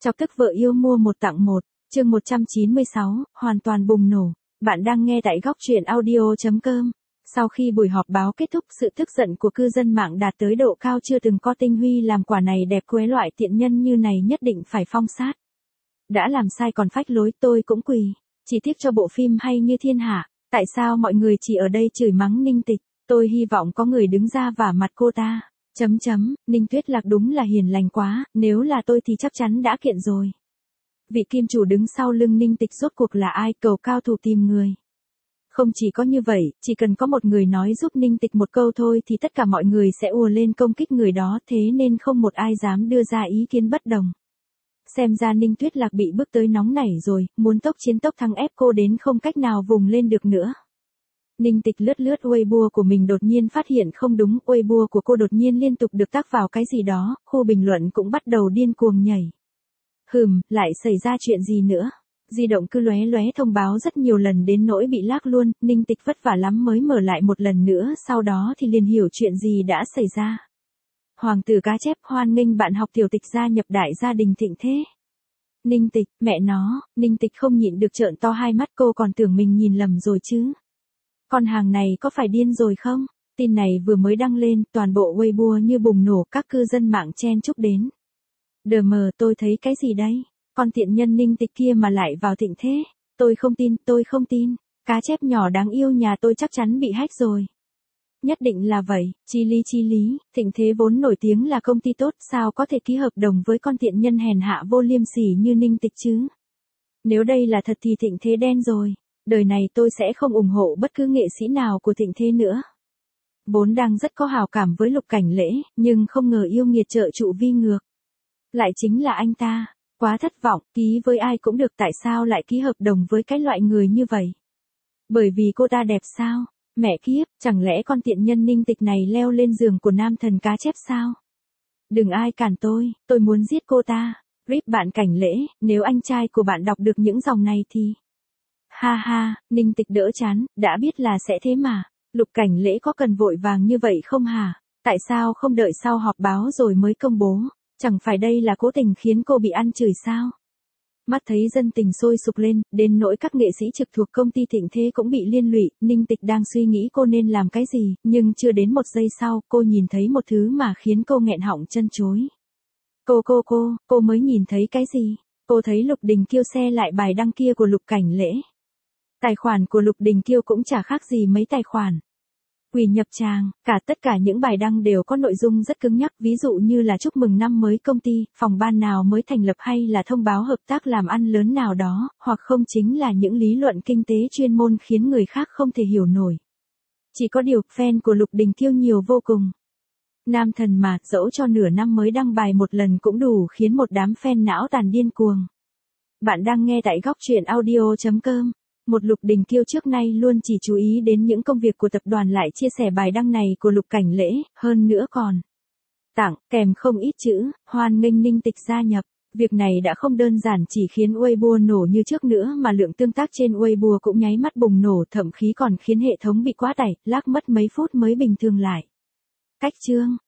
Chọc tức vợ yêu mua một tặng một, chương 196, hoàn toàn bùng nổ. Bạn đang nghe tại góc truyện audio.com. Sau khi buổi họp báo kết thúc, sự tức giận của cư dân mạng đạt tới độ cao chưa từng có. Tinh Huy làm quả này đẹp quế, loại tiện nhân như này nhất định phải phong sát. Đã làm sai còn phách lối, tôi cũng quỳ. Chỉ tiếc cho bộ phim hay như thiên hạ, tại sao mọi người chỉ ở đây chửi mắng Ninh Tịch, tôi hy vọng có người đứng ra vả mặt cô ta. Ninh Tuyết Lạc đúng là hiền lành quá, nếu là tôi thì chắc chắn đã kiện rồi. Vị kim chủ đứng sau lưng Ninh Tịch rốt cuộc là ai? Cầu cao thủ tìm người. Không chỉ có như vậy, chỉ cần có một người nói giúp Ninh Tịch một câu thôi thì tất cả mọi người sẽ ùa lên công kích người đó, thế nên không một ai dám đưa ra ý kiến bất đồng. Xem ra Ninh Tuyết Lạc bị bước tới nóng nảy rồi, muốn tốc chiến tốc thắng, ép cô đến không cách nào vùng lên được nữa. Ninh Tịch lướt Weibo của mình, đột nhiên phát hiện không đúng, Weibo của cô đột nhiên liên tục được tác vào cái gì đó, khu bình luận cũng bắt đầu điên cuồng nhảy. Lại xảy ra chuyện gì nữa? Di động cứ lóe thông báo rất nhiều lần đến nỗi bị lag luôn, Ninh Tịch vất vả lắm mới mở lại một lần nữa, sau đó thì liền hiểu chuyện gì đã xảy ra. Hoàng tử cá chép hoan nghênh bạn học Tiểu Tịch gia nhập đại gia đình thịnh thế. Ninh Tịch, mẹ nó, Ninh Tịch không nhịn được trợn to hai mắt, cô còn tưởng mình nhìn lầm rồi chứ. Con hàng này có phải điên rồi không? Tin này vừa mới đăng lên, toàn bộ Weibo như bùng nổ, các cư dân mạng chen chúc đến. Tôi thấy cái gì đây? Con tiện nhân Ninh Tịch kia mà lại vào thịnh thế. Tôi không tin. Cá chép nhỏ đáng yêu nhà tôi chắc chắn bị hack rồi. Nhất định là vậy, chi lý, thịnh thế vốn nổi tiếng là công ty tốt, sao có thể ký hợp đồng với con tiện nhân hèn hạ vô liêm sỉ như Ninh Tịch chứ? Nếu đây là thật thì thịnh thế đen rồi. Đời này tôi sẽ không ủng hộ bất cứ nghệ sĩ nào của thịnh thế nữa. Vốn đang rất có hào cảm với Lục Cảnh Lễ, nhưng không ngờ yêu nghiệt trợ trụ vi ngược. Lại chính là anh ta. Quá thất vọng, ký với ai cũng được, tại sao lại ký hợp đồng với cái loại người như vậy? Bởi vì cô ta đẹp sao? Mẹ kiếp, chẳng lẽ con tiện nhân Ninh Tịch này leo lên giường của nam thần cá chép sao? Đừng ai cản tôi muốn giết cô ta. RIP bạn Cảnh Lễ, nếu anh trai của bạn đọc được những dòng này thì... Ha, Ninh Tịch đỡ chán, đã biết là sẽ thế mà. Lục Cảnh Lễ có cần vội vàng như vậy không hả? Tại sao không đợi sau họp báo rồi mới công bố? Chẳng phải đây là cố tình khiến cô bị ăn chửi sao? Mắt thấy dân tình sôi sục lên, đến nỗi các nghệ sĩ trực thuộc công ty thịnh thế cũng bị liên lụy. Ninh Tịch đang suy nghĩ cô nên làm cái gì, nhưng chưa đến một giây sau, cô nhìn thấy một thứ mà khiến cô nghẹn họng chân chối. Cô mới nhìn thấy cái gì? Cô thấy Lục Đình Kiêu share lại bài đăng kia của Lục Cảnh Lễ. Tài khoản của Lục Đình Kiêu cũng chả khác gì mấy tài khoản quỷ nhập tràng, tất cả những bài đăng đều có nội dung rất cứng nhắc, ví dụ như là chúc mừng năm mới công ty, phòng ban nào mới thành lập hay là thông báo hợp tác làm ăn lớn nào đó, hoặc không chính là những lý luận kinh tế chuyên môn khiến người khác không thể hiểu nổi. Chỉ có điều, fan của Lục Đình Kiêu nhiều vô cùng. Nam thần mà, dẫu cho nửa năm mới đăng bài một lần cũng đủ khiến một đám fan não tàn điên cuồng. Bạn đang nghe tại góc truyện audio.com. Một Lục Đình Kiêu trước nay luôn chỉ chú ý đến những công việc của tập đoàn lại chia sẻ bài đăng này của Lục Cảnh Lễ, hơn nữa còn tặng kèm không ít chữ, hoan nghênh Ninh Tịch gia nhập. Việc này đã không đơn giản chỉ khiến Weibo nổ như trước nữa mà lượng tương tác trên Weibo cũng nháy mắt bùng nổ, thậm chí còn khiến hệ thống bị quá tải, lag mất mấy phút mới bình thường lại. Cách chương,